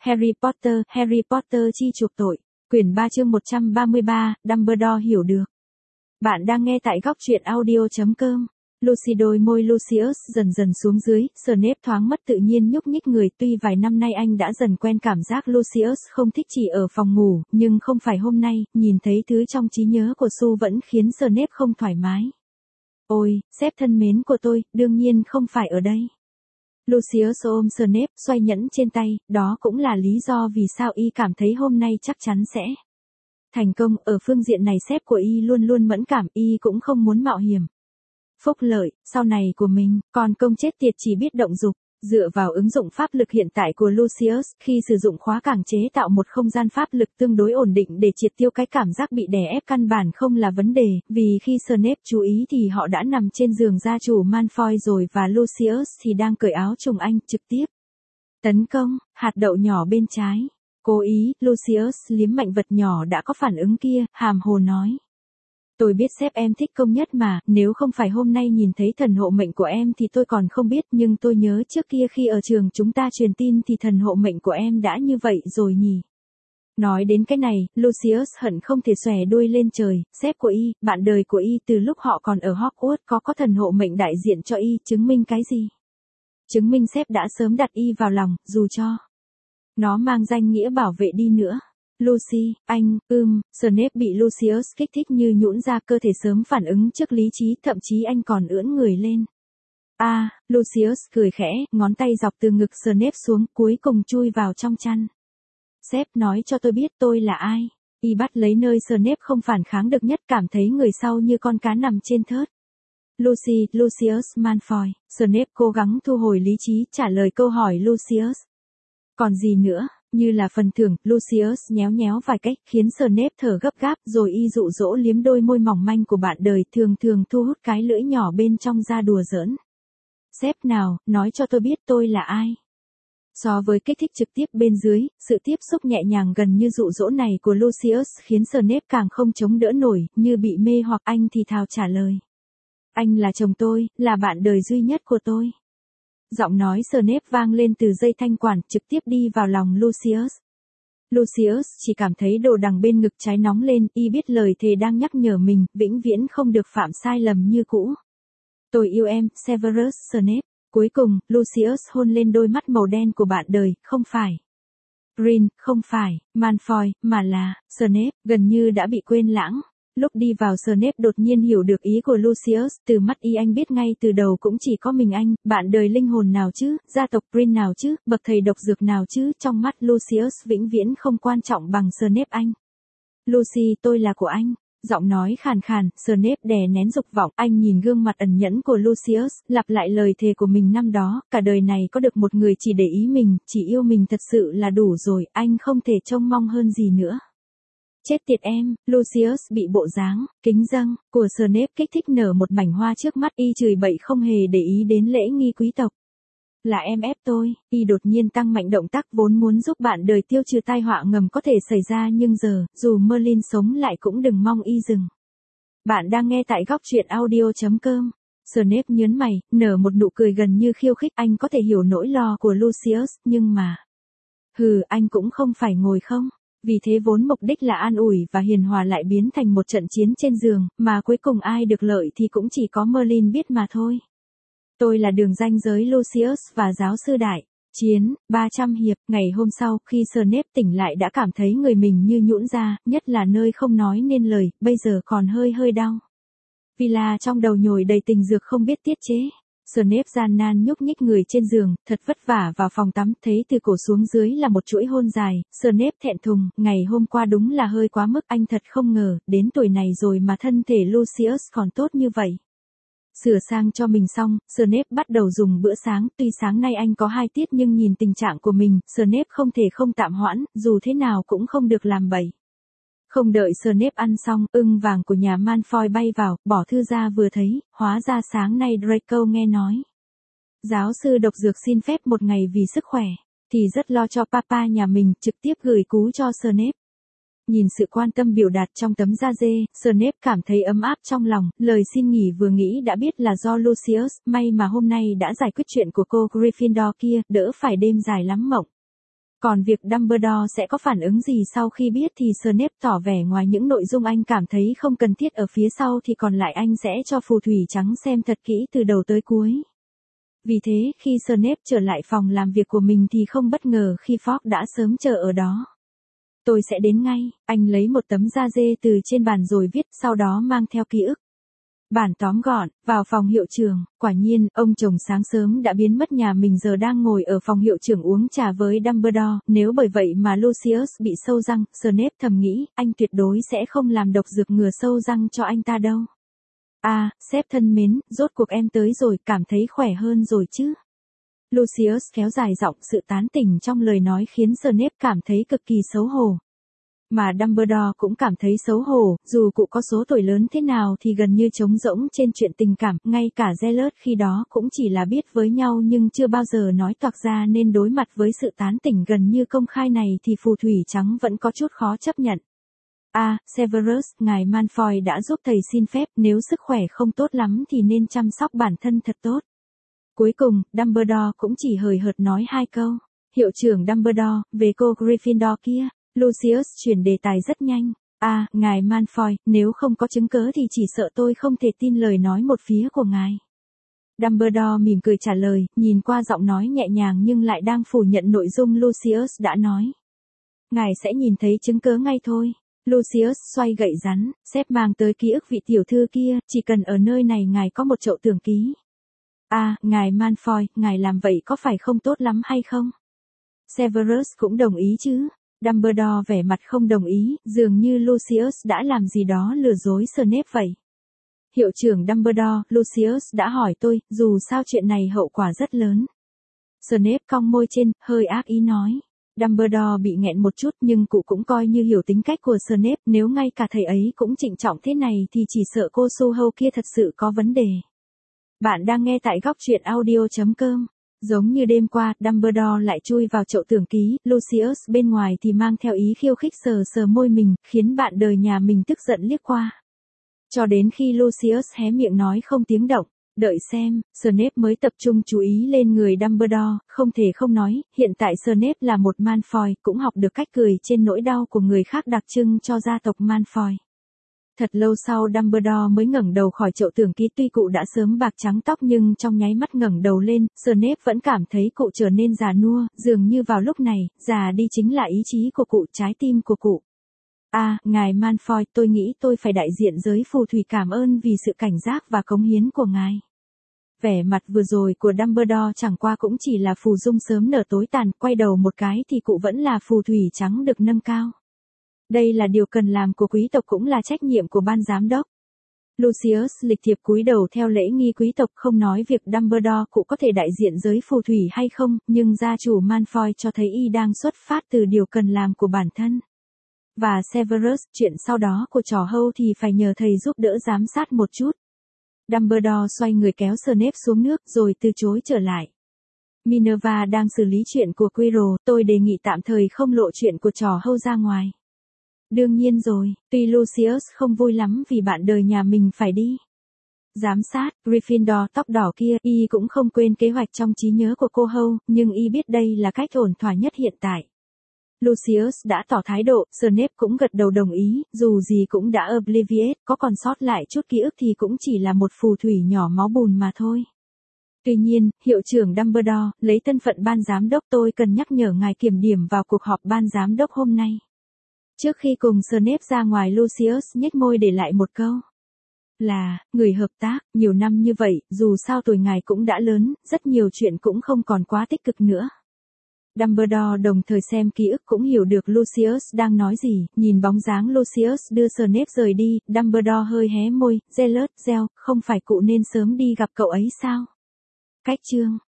Harry Potter chi chuộc tội. Quyển 3 chương 133, Dumbledore hiểu được. Bạn đang nghe tại góc truyện audio.com. Lucy đôi môi Lucius dần dần xuống dưới, Snape thoáng mất tự nhiên nhúc nhích người, tuy vài năm nay anh đã dần quen cảm giác Lucius không thích chỉ ở phòng ngủ, nhưng không phải hôm nay, nhìn thấy thứ trong trí nhớ của Su vẫn khiến Snape không thoải mái. Ôi, sếp thân mến của tôi, đương nhiên không phải ở đây. Lucius ôm Snape, xoay nhẫn trên tay, đó cũng là lý do vì sao y cảm thấy hôm nay chắc chắn sẽ thành công. Ở phương diện này sếp của y luôn luôn mẫn cảm, y cũng không muốn mạo hiểm phúc lợi sau này của mình, còn công chết tiệt chỉ biết động dục. Dựa vào ứng dụng pháp lực hiện tại của Lucius, khi sử dụng khóa càng chế tạo một không gian pháp lực tương đối ổn định để triệt tiêu cái cảm giác bị đè ép căn bản không là vấn đề, vì khi Snape chú ý thì họ đã nằm trên giường gia chủ Malfoy rồi và Lucius thì đang cởi áo trùng anh, trực tiếp tấn công, hạt đậu nhỏ bên trái. Cố ý, Lucius liếm mạnh vật nhỏ đã có phản ứng kia, hàm hồ nói. Tôi biết sếp em thích công nhất mà, nếu không phải hôm nay nhìn thấy thần hộ mệnh của em thì tôi còn không biết, nhưng tôi nhớ trước kia khi ở trường chúng ta truyền tin thì thần hộ mệnh của em đã như vậy rồi nhỉ. Nói đến cái này, Lucius hận không thể xòe đuôi lên trời, sếp của y, bạn đời của y từ lúc họ còn ở Hogwarts có thần hộ mệnh đại diện cho y, chứng minh cái gì? Chứng minh sếp đã sớm đặt y vào lòng, dù cho nó mang danh nghĩa bảo vệ đi nữa. Lucy, anh, Snape bị Lucius kích thích như nhũn ra, cơ thể sớm phản ứng trước lý trí, thậm chí anh còn ưỡn người lên. Lucius cười khẽ, ngón tay dọc từ ngực Snape xuống, cuối cùng chui vào trong chăn. Sếp nói cho tôi biết tôi là ai. Y bắt lấy nơi Snape không phản kháng được nhất, cảm thấy người sau như con cá nằm trên thớt. Lucius Malfoy. Snape cố gắng thu hồi lý trí, trả lời câu hỏi Lucius. Còn gì nữa? Như là phần thưởng, Lucius nhéo nhéo vài cách, khiến Snape thở gấp gáp, rồi y dụ dỗ liếm đôi môi mỏng manh của bạn đời, thường thu hút cái lưỡi nhỏ bên trong ra đùa giỡn. Sếp nào, nói cho tôi biết tôi là ai. So với kích thích trực tiếp bên dưới, sự tiếp xúc nhẹ nhàng gần như dụ dỗ này của Lucius khiến Snape càng không chống đỡ nổi, như bị mê hoặc. Anh thì thào trả lời. Anh là chồng tôi, là bạn đời duy nhất của tôi. Giọng nói Snape vang lên từ dây thanh quản, trực tiếp đi vào lòng Lucius. Lucius chỉ cảm thấy đồ đằng bên ngực trái nóng lên, y biết lời thề đang nhắc nhở mình, vĩnh viễn không được phạm sai lầm như cũ. Tôi yêu em, Severus Snape. Cuối cùng, Lucius hôn lên đôi mắt màu đen của bạn đời, không phải Rin, không phải Malfoy, mà là Snape, gần như đã bị quên lãng. Lúc đi vào Snape đột nhiên hiểu được ý của Lucius, từ mắt y anh biết ngay từ đầu cũng chỉ có mình anh, bạn đời linh hồn nào chứ, gia tộc Green nào chứ, bậc thầy độc dược nào chứ, trong mắt Lucius vĩnh viễn không quan trọng bằng Snape anh. Lucy, tôi là của anh. Giọng nói khàn khàn, Snape đè nén dục vọng, anh nhìn gương mặt ẩn nhẫn của Lucius, lặp lại lời thề của mình năm đó, cả đời này có được một người chỉ để ý mình, chỉ yêu mình thật sự là đủ rồi, anh không thể trông mong hơn gì nữa. Chết tiệt em, Lucius bị bộ dáng kính dâng của Snape kích thích nở một mảnh hoa trước mắt, y chửi bậy không hề để ý đến lễ nghi quý tộc. Là em ép tôi. Y đột nhiên tăng mạnh động tác, vốn muốn giúp bạn đời tiêu trừ tai họa ngầm có thể xảy ra, nhưng giờ, dù Merlin sống lại cũng đừng mong y dừng. Bạn đang nghe tại góc truyện audio.com. Snape nhớn mày, nở một nụ cười gần như khiêu khích, anh có thể hiểu nỗi lo của Lucius, nhưng mà anh cũng không phải ngồi không. Vì thế vốn mục đích là an ủi và hiền hòa lại biến thành một trận chiến trên giường, mà cuối cùng ai được lợi thì cũng chỉ có Merlin biết mà thôi. Tôi là đường ranh giới Lucius và giáo sư đại. Chiến, 300 hiệp. Ngày hôm sau, khi Snape tỉnh lại đã cảm thấy người mình như nhũn ra, nhất là nơi không nói nên lời, bây giờ còn hơi đau. Villa trong đầu nhồi đầy tình dược không biết tiết chế. Snape gian nan nhúc nhích người trên giường, thật vất vả vào phòng tắm, thấy từ cổ xuống dưới là một chuỗi hôn dài. Snape thẹn thùng, ngày hôm qua đúng là hơi quá mức, anh thật không ngờ, đến tuổi này rồi mà thân thể Lucius còn tốt như vậy. Sửa sang cho mình xong, Snape bắt đầu dùng bữa sáng, tuy sáng nay anh có 2 tiết nhưng nhìn tình trạng của mình, Snape không thể không tạm hoãn, dù thế nào cũng không được làm bậy. Không đợi Snape ăn xong, ưng vàng của nhà Malfoy bay vào, bỏ thư ra vừa thấy, hóa ra sáng nay Draco nghe nói. Giáo sư độc dược xin phép một ngày vì sức khỏe, thì rất lo cho papa nhà mình, trực tiếp gửi cú cho Snape. Nhìn sự quan tâm biểu đạt trong tấm da dê, Snape cảm thấy ấm áp trong lòng, lời xin nghỉ vừa nghĩ đã biết là do Lucius, may mà hôm nay đã giải quyết chuyện của cô Gryffindor kia, đỡ phải đêm dài lắm mộng. Còn việc Dumbledore sẽ có phản ứng gì sau khi biết thì Snape tỏ vẻ ngoài những nội dung anh cảm thấy không cần thiết ở phía sau thì còn lại anh sẽ cho phù thủy trắng xem thật kỹ từ đầu tới cuối. Vì thế, khi Snape trở lại phòng làm việc của mình thì không bất ngờ khi Fogg đã sớm chờ ở đó. Tôi sẽ đến ngay, anh lấy một tấm da dê từ trên bàn rồi viết, sau đó mang theo ký ức. Bản tóm gọn, vào phòng hiệu trưởng, quả nhiên, ông chồng sáng sớm đã biến mất, nhà mình giờ đang ngồi ở phòng hiệu trưởng uống trà với Dumbledore, nếu bởi vậy mà Lucius bị sâu răng, Snape thầm nghĩ, anh tuyệt đối sẽ không làm độc dược ngừa sâu răng cho anh ta đâu. À, sếp thân mến, rốt cuộc em tới rồi, cảm thấy khỏe hơn rồi chứ. Lucius kéo dài giọng, sự tán tỉnh trong lời nói khiến Snape cảm thấy cực kỳ xấu hổ. Mà Dumbledore cũng cảm thấy xấu hổ, dù cụ có số tuổi lớn thế nào thì gần như trống rỗng trên chuyện tình cảm, ngay cả Gellert khi đó cũng chỉ là biết với nhau nhưng chưa bao giờ nói toạc ra, nên đối mặt với sự tán tỉnh gần như công khai này thì phù thủy trắng vẫn có chút khó chấp nhận. À, Severus, ngài Malfoy đã giúp thầy xin phép, nếu sức khỏe không tốt lắm thì nên chăm sóc bản thân thật tốt. Cuối cùng, Dumbledore cũng chỉ hời hợt nói 2 câu. Hiệu trưởng Dumbledore, về cô Gryffindor kia. Lucius chuyển đề tài rất nhanh. À, ngài Malfoy, nếu không có chứng cớ thì chỉ sợ tôi không thể tin lời nói một phía của ngài. Dumbledore mỉm cười trả lời, nhìn qua giọng nói nhẹ nhàng nhưng lại đang phủ nhận nội dung Lucius đã nói. Ngài sẽ nhìn thấy chứng cớ ngay thôi. Lucius xoay gậy rắn, sếp mang tới ký ức vị tiểu thư kia, chỉ cần ở nơi này ngài có một chậu tưởng ký. À, ngài Malfoy, ngài làm vậy có phải không tốt lắm hay không? Severus cũng đồng ý chứ. Dumbledore vẻ mặt không đồng ý, dường như Lucius đã làm gì đó lừa dối Snape vậy. Hiệu trưởng Dumbledore, Lucius đã hỏi tôi, dù sao chuyện này hậu quả rất lớn. Snape cong môi trên, hơi ác ý nói. Dumbledore bị nghẹn một chút nhưng cụ cũng coi như hiểu tính cách của Snape, nếu ngay cả thầy ấy cũng trịnh trọng thế này thì chỉ sợ cô Su Hâu kia thật sự có vấn đề. Bạn đang nghe tại góc truyện audio.com. Giống như đêm qua, Dumbledore lại chui vào chậu tưởng ký, Lucius bên ngoài thì mang theo ý khiêu khích sờ sờ môi mình, khiến bạn đời nhà mình tức giận liếc qua. Cho đến khi Lucius hé miệng nói không tiếng động, đợi xem, Snape mới tập trung chú ý lên người Dumbledore, không thể không nói, hiện tại Snape là một Malfoy, cũng học được cách cười trên nỗi đau của người khác đặc trưng cho gia tộc Malfoy. Thật lâu sau Dumbledore mới ngẩng đầu khỏi chậu tưởng ký, tuy cụ đã sớm bạc trắng tóc nhưng trong nháy mắt ngẩng đầu lên, Snape vẫn cảm thấy cụ trở nên già nua, dường như vào lúc này, già đi chính là ý chí của cụ, trái tim của cụ. À, ngài Malfoy, tôi nghĩ tôi phải đại diện giới phù thủy cảm ơn vì sự cảnh giác và cống hiến của ngài. Vẻ mặt vừa rồi của Dumbledore chẳng qua cũng chỉ là phù dung sớm nở tối tàn, quay đầu một cái thì cụ vẫn là phù thủy trắng được nâng cao. Đây là điều cần làm của quý tộc cũng là trách nhiệm của ban giám đốc. Lucius lịch thiệp cúi đầu theo lễ nghi quý tộc, không nói việc Dumbledore cụ có thể đại diện giới phù thủy hay không, nhưng gia chủ Malfoy cho thấy y đang xuất phát từ điều cần làm của bản thân. Và Severus, chuyện sau đó của trò hâu thì phải nhờ thầy giúp đỡ giám sát một chút. Dumbledore xoay người kéo Snape xuống nước rồi từ chối trở lại. Minerva đang xử lý chuyện của Quirrell, tôi đề nghị tạm thời không lộ chuyện của trò hâu ra ngoài. Đương nhiên rồi, tuy Lucius không vui lắm vì bạn đời nhà mình phải đi giám sát, Gryffindor tóc đỏ kia, y cũng không quên kế hoạch trong trí nhớ của cô Hâu, nhưng y biết đây là cách ổn thỏa nhất hiện tại. Lucius đã tỏ thái độ, Snape cũng gật đầu đồng ý, dù gì cũng đã Obliviate, có còn sót lại chút ký ức thì cũng chỉ là một phù thủy nhỏ máu bùn mà thôi. Tuy nhiên, hiệu trưởng Dumbledore, lấy thân phận ban giám đốc tôi cần nhắc nhở ngài kiểm điểm vào cuộc họp ban giám đốc hôm nay. Trước khi cùng Snape ra ngoài, Lucius nhếch môi để lại một câu. Là, người hợp tác, nhiều năm như vậy, dù sao tuổi ngài cũng đã lớn, rất nhiều chuyện cũng không còn quá tích cực nữa. Dumbledore đồng thời xem ký ức cũng hiểu được Lucius đang nói gì, nhìn bóng dáng Lucius đưa Snape rời đi, Dumbledore hơi hé môi, Gellert, không phải cụ nên sớm đi gặp cậu ấy sao? Cách chương